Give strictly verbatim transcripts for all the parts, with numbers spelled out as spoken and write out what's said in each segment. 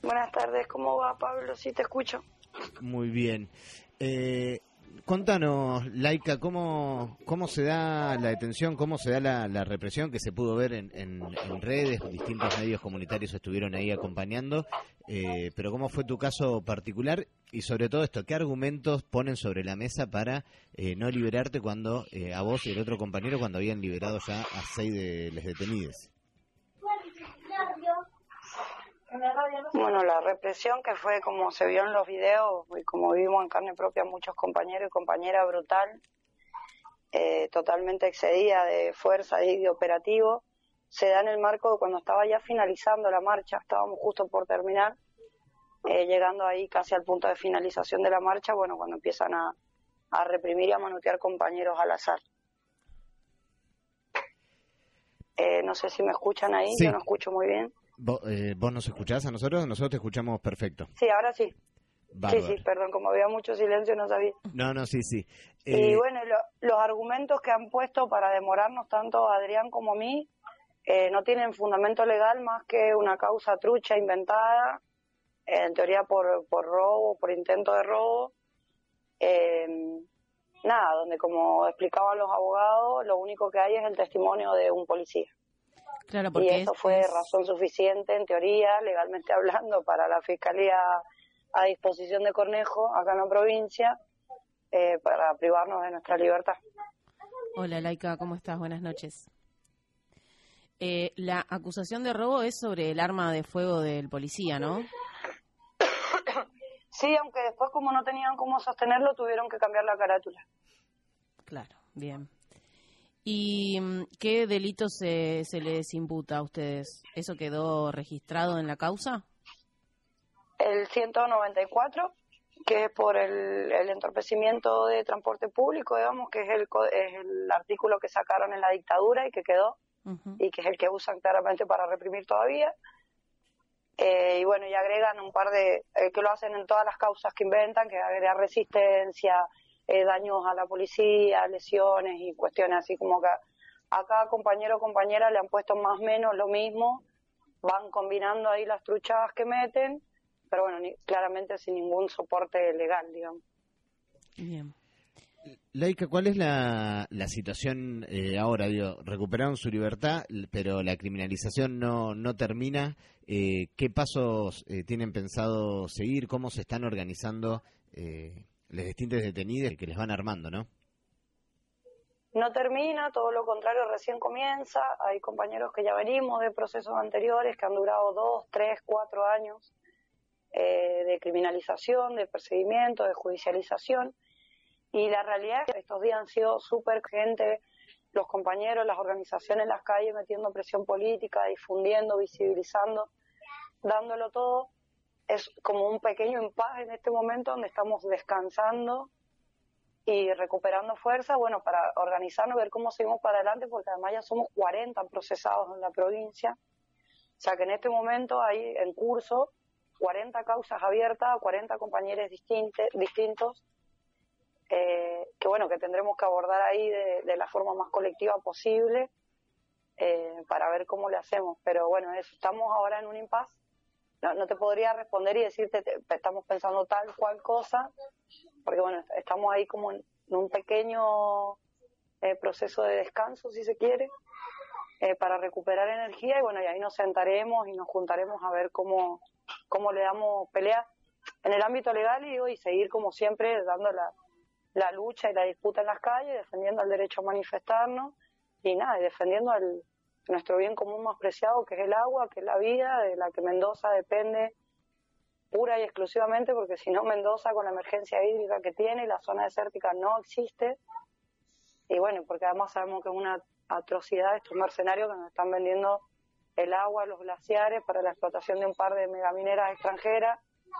Buenas tardes, ¿cómo va, Pablo? Sí, te escucho. Muy bien. Eh, contanos, Laika, ¿cómo, cómo se da la detención, cómo se da la, la represión que se pudo ver en, en, en redes? Distintos medios comunitarios estuvieron ahí acompañando, eh, pero ¿cómo fue tu caso particular? Y sobre todo esto, ¿qué argumentos ponen sobre la mesa para eh, no liberarte cuando eh, a vos y el otro compañero cuando habían liberado ya a seis de los detenidos? Bueno, la represión que fue como se vio en los videos y como vimos en carne propia muchos compañeros y compañeras, brutal, eh, totalmente excedida de fuerza y de operativo, se da en el marco de cuando estaba ya finalizando la marcha, estábamos justo por terminar, eh, llegando ahí casi al punto de finalización de la marcha, bueno, cuando empiezan a, a reprimir y a manotear compañeros al azar. Eh, no sé si me escuchan ahí, Sí. Yo no escucho muy bien. ¿Vos, eh, ¿Vos nos escuchás a nosotros? Nosotros te escuchamos perfecto. Sí, ahora sí. Bárbaro. Sí, sí, perdón, como había mucho silencio no sabía. No, no, sí, sí. Eh... Y bueno, lo, los argumentos que han puesto para demorarnos tanto a Adrián como a mí eh, no tienen fundamento legal más que una causa trucha inventada, eh, en teoría por, por robo, por intento de robo. Eh, nada, donde como explicaban los abogados, lo único que hay es el testimonio de un policía. Claro, porque y eso es, fue es... razón suficiente, en teoría, legalmente hablando, para la Fiscalía a disposición de Cornejo, acá en la provincia, eh, para privarnos de nuestra libertad. Hola, Laika, ¿cómo estás? Buenas noches. Eh, la acusación de robo es sobre el arma de fuego del policía, ¿no? Sí, aunque después, como no tenían cómo sostenerlo, tuvieron que cambiar la carátula. Claro, bien. ¿Y qué delitos se, se les imputa a ustedes? ¿Eso quedó registrado en la causa? El ciento noventa y cuatro, que es por el, el entorpecimiento de transporte público, digamos, que es el, es el artículo que sacaron en la dictadura y que quedó, uh-huh. y que es el que usan claramente para reprimir todavía. Eh, y bueno, y agregan un par de, eh, que lo hacen en todas las causas que inventan, que agrega resistencia, Eh, daños a la policía, lesiones y cuestiones así como que a cada compañero o compañera le han puesto más o menos lo mismo, van combinando ahí las truchadas que meten, pero bueno, ni, claramente sin ningún soporte legal, digamos. Bien. Laika, ¿cuál es la, la situación eh, ahora? Digo, recuperaron su libertad, pero la criminalización no, no termina. Eh, ¿Qué pasos eh, tienen pensado seguir? ¿Cómo se están organizando eh, los distintos detenidos que les van armando, no? No termina, todo lo contrario, recién comienza. Hay compañeros que ya venimos de procesos anteriores que han durado dos, tres, cuatro años eh, de criminalización, de perseguimiento, de judicialización. Y la realidad es que estos días han sido súper gente, los compañeros, las organizaciones en las calles metiendo presión política, difundiendo, visibilizando, dándolo todo. Es como un pequeño impas en este momento donde estamos descansando y recuperando fuerza, bueno, para organizarnos, ver cómo seguimos para adelante, porque además ya somos cuarenta procesados en la provincia. O sea que en este momento hay en curso cuarenta causas abiertas, cuarenta compañeros distintos, distintos eh, que bueno, que tendremos que abordar ahí de, de la forma más colectiva posible eh, para ver cómo le hacemos. Pero bueno, eso, estamos ahora en un impasse. No, no te podría responder y decirte, te, estamos pensando tal cual cosa, porque bueno, estamos ahí como en, en un pequeño eh, proceso de descanso, si se quiere, eh, para recuperar energía, y bueno, y ahí nos sentaremos y nos juntaremos a ver cómo, cómo le damos pelea en el ámbito legal y, digo, y seguir como siempre dando la, la lucha y la disputa en las calles, defendiendo el derecho a manifestarnos y nada, y defendiendo el nuestro bien común más preciado, que es el agua, que es la vida, de la que Mendoza depende pura y exclusivamente, porque si no Mendoza, con la emergencia hídrica que tiene, la zona desértica no existe, y bueno, porque además sabemos que es una atrocidad estos mercenarios que nos están vendiendo el agua, los glaciares, para la explotación de un par de megamineras extranjeras,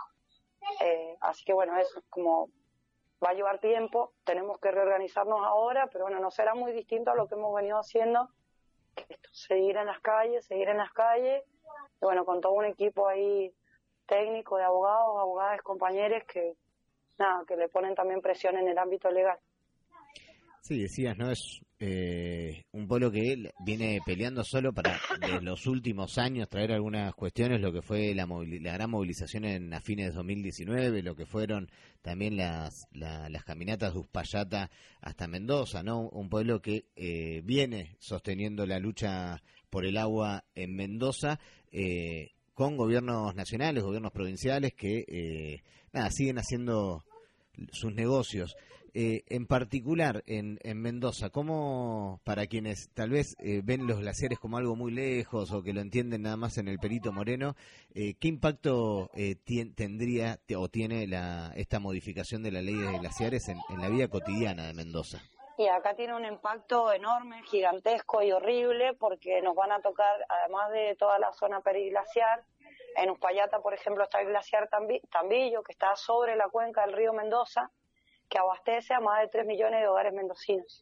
eh, así que bueno, eso es como, va a llevar tiempo, tenemos que reorganizarnos ahora, pero bueno, no será muy distinto a lo que hemos venido haciendo, esto, seguir en las calles, seguir en las calles, y bueno, con todo un equipo ahí técnico de abogados, abogadas, compañeros que, nada, que le ponen también presión en el ámbito legal. Sí, decías, ¿no? Es Eh, un pueblo que viene peleando solo para, de los últimos años, traer algunas cuestiones, lo que fue la, movil- la gran movilización en a fines de dos mil diecinueve, lo que fueron también las, la- las caminatas de Uspallata hasta Mendoza, ¿no? Un pueblo que eh, viene sosteniendo la lucha por el agua en Mendoza, eh, con gobiernos nacionales, gobiernos provinciales que, eh, nada, siguen haciendo sus negocios. Eh, en particular en, en Mendoza, ¿cómo, para quienes tal vez eh, ven los glaciares como algo muy lejos o que lo entienden nada más en el Perito Moreno, eh, qué impacto eh, tien- tendría te- o tiene la, esta modificación de la ley de glaciares en, en la vida cotidiana de Mendoza? Y acá tiene un impacto enorme, gigantesco y horrible, porque nos van a tocar, además de toda la zona periglaciar, en Uspallata, por ejemplo, está el glaciar Tambi- Tambillo, que está sobre la cuenca del río Mendoza, que abastece a más de tres millones de hogares mendocinos,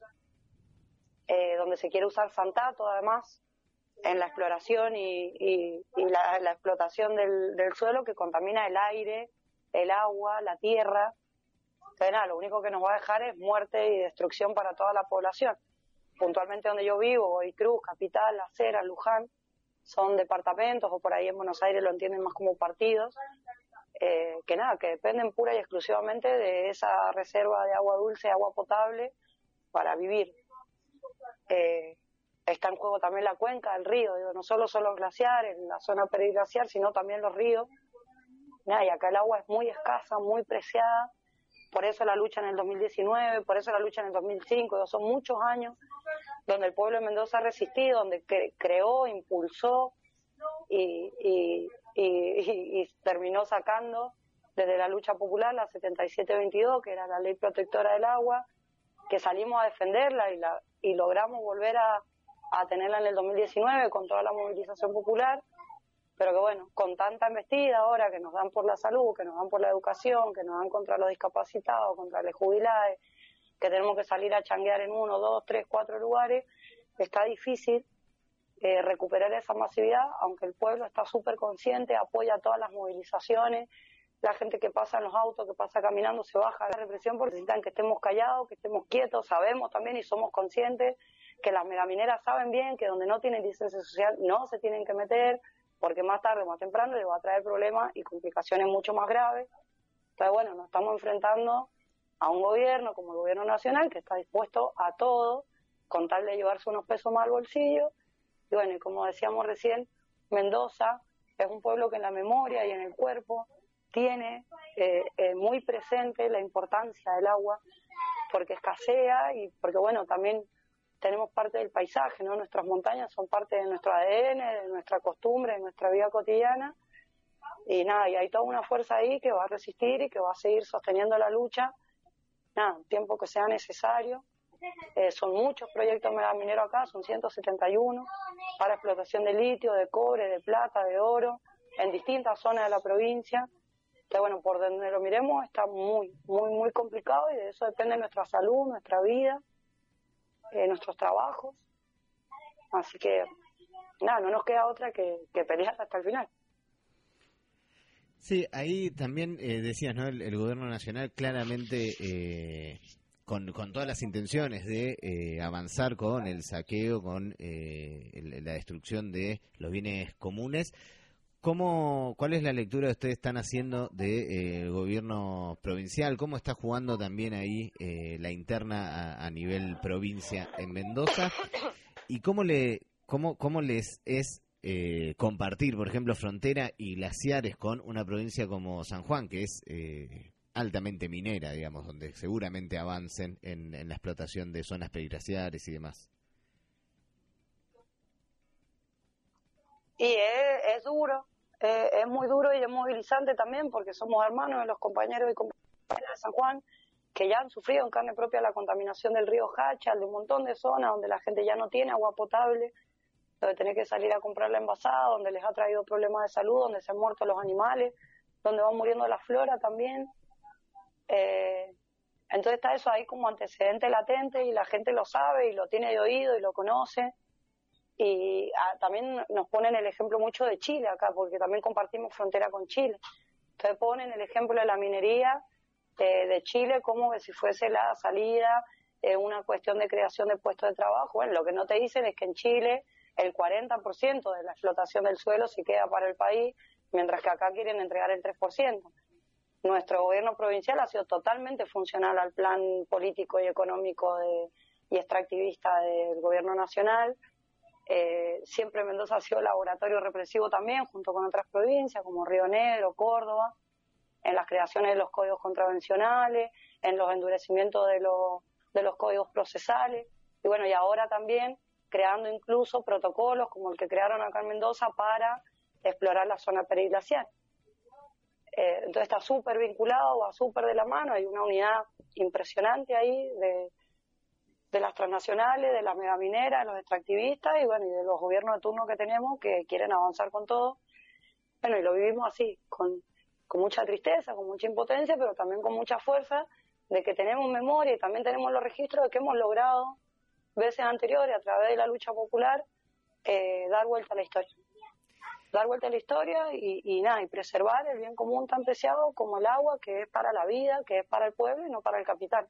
eh, donde se quiere usar santato, además, en la exploración y, y, y la, la explotación del, del suelo, que contamina el aire, el agua, la tierra. Entonces, nada, lo único que nos va a dejar es muerte y destrucción para toda la población. Puntualmente donde yo vivo, Godoy Cruz, Capital, Las Heras, Luján, son departamentos, o por ahí en Buenos Aires lo entienden más como partidos, eh, que nada, que dependen pura y exclusivamente de esa reserva de agua dulce, agua potable para vivir. Eh, está en juego también la cuenca, el río, digo, no solo son los glaciares, la zona periglaciar, sino también los ríos. Nada, y acá el agua es muy escasa, muy preciada, por eso la lucha en el dos mil diecinueve, por eso la lucha en el dos mil cinco, digo, son muchos años donde el pueblo de Mendoza ha resistido, donde cre- creó, impulsó y, y, y, y, y terminó sacando desde la lucha popular la setenta y siete veintidós, que era la ley protectora del agua, que salimos a defenderla y, la, y logramos volver a, a tenerla en el dos mil diecinueve con toda la movilización popular, pero que bueno, con tanta embestida ahora que nos dan por la salud, que nos dan por la educación, que nos dan contra los discapacitados, contra los jubilados, que tenemos que salir a changuear en uno, dos, tres, cuatro lugares, está difícil eh, recuperar esa masividad, aunque el pueblo está súper consciente, apoya todas las movilizaciones, la gente que pasa en los autos, que pasa caminando, se baja la represión porque necesitan que estemos callados, que estemos quietos, sabemos también y somos conscientes que las megamineras saben bien que donde no tienen licencia social no se tienen que meter, porque más tarde o más temprano les va a traer problemas y complicaciones mucho más graves. Entonces, bueno, nos estamos enfrentando a un gobierno como el gobierno nacional que está dispuesto a todo con tal de llevarse unos pesos más al bolsillo. Y bueno, y como decíamos recién, Mendoza es un pueblo que en la memoria y en el cuerpo tiene eh, eh, muy presente la importancia del agua, porque escasea y porque, bueno, también tenemos parte del paisaje, ¿no? Nuestras montañas son parte de nuestro A D N, de nuestra costumbre, de nuestra vida cotidiana. Y nada, y hay toda una fuerza ahí que va a resistir y que va a seguir sosteniendo la lucha, nada, el tiempo que sea necesario. Eh, son muchos proyectos megamineros acá, son ciento setenta y uno, para explotación de litio, de cobre, de plata, de oro, en distintas zonas de la provincia. Entonces, bueno, por donde lo miremos está muy, muy, muy complicado y de eso depende nuestra salud, nuestra vida, eh, nuestros trabajos. Así que, nada, no nos queda otra que, que pelear hasta el final. Sí, ahí también eh, decías, ¿no? El, el gobierno nacional claramente eh, con, con todas las intenciones de eh, avanzar con el saqueo, con eh, el, la destrucción de los bienes comunes. ¿Cómo, ¿Cuál es la lectura que ustedes están haciendo del de, eh, gobierno provincial? ¿Cómo está jugando también ahí eh, la interna a, a nivel provincia en Mendoza? ¿Y cómo le cómo, cómo les es eh, compartir, por ejemplo, frontera y glaciares con una provincia como San Juan, que es eh, altamente minera, digamos, donde seguramente avancen en, en la explotación de zonas periglaciares y demás? Y es, es duro, eh, es muy duro y es movilizante también, porque somos hermanos de los compañeros y compañeras de San Juan que ya han sufrido en carne propia la contaminación del río Hachal, de un montón de zonas donde la gente ya no tiene agua potable, donde tiene que salir a comprarla envasada, donde les ha traído problemas de salud, donde se han muerto los animales, donde va muriendo la flora también. Eh, entonces está eso ahí como antecedente latente y la gente lo sabe y lo tiene de oído y lo conoce. Y ah, también nos ponen el ejemplo mucho de Chile acá, porque también compartimos frontera con Chile. Entonces ponen el ejemplo de la minería de, de Chile como que si fuese la salida eh, una cuestión de creación de puestos de trabajo. Bueno, lo que no te dicen es que en Chile el cuarenta por ciento de la explotación del suelo se queda para el país, mientras que acá quieren entregar el tres por ciento. Nuestro gobierno provincial ha sido totalmente funcional al plan político y económico de, y extractivista del gobierno nacional. Eh, siempre Mendoza ha sido laboratorio represivo también, junto con otras provincias como Río Negro, Córdoba, en las creaciones de los códigos contravencionales, en los endurecimientos de los, de los códigos procesales, y bueno, y ahora también creando incluso protocolos como el que crearon acá en Mendoza para explorar la zona periglacial. Eh, entonces está súper vinculado, va súper de la mano, hay una unidad impresionante ahí de, de las transnacionales, de las megamineras, de los extractivistas y bueno, y de los gobiernos de turno que tenemos que quieren avanzar con todo. Bueno, y lo vivimos así, con, con mucha tristeza, con mucha impotencia, pero también con mucha fuerza de que tenemos memoria y también tenemos los registros de que hemos logrado veces anteriores a través de la lucha popular eh, dar vuelta a la historia. dar vuelta a la historia y, y nada, y preservar el bien común tan preciado como el agua, que es para la vida, que es para el pueblo y no para el capital.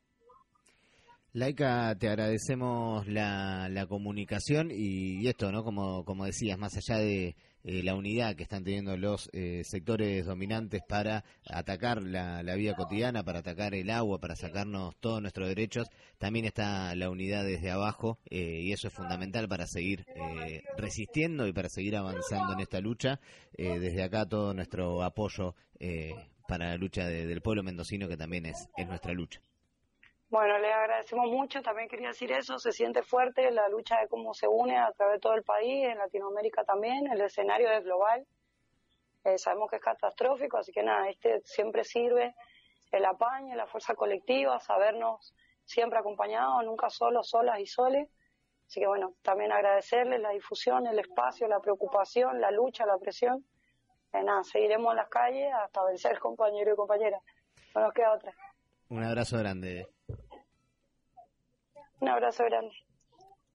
Laika, te agradecemos la, la comunicación y, y esto, ¿no? Como, como decías, más allá de eh, la unidad que están teniendo los eh, sectores dominantes para atacar la, la vida cotidiana, para atacar el agua, para sacarnos todos nuestros derechos, también está la unidad desde abajo eh, y eso es fundamental para seguir eh, resistiendo y para seguir avanzando en esta lucha. Eh, desde acá todo nuestro apoyo eh, para la lucha de, del pueblo mendocino, que también es, es nuestra lucha. Bueno, le agradecemos mucho, también quería decir eso, se siente fuerte la lucha de cómo se une a través de todo el país, en Latinoamérica también, el escenario es global, eh, sabemos que es catastrófico, así que nada, este siempre sirve el apaño, la fuerza colectiva, sabernos siempre acompañados, nunca solos, solas y soles, así que bueno, también agradecerles la difusión, el espacio, la preocupación, la lucha, la presión, eh, nada, seguiremos en las calles hasta vencer compañeros y compañeras, no nos queda otra. Un abrazo grande. Un abrazo grande.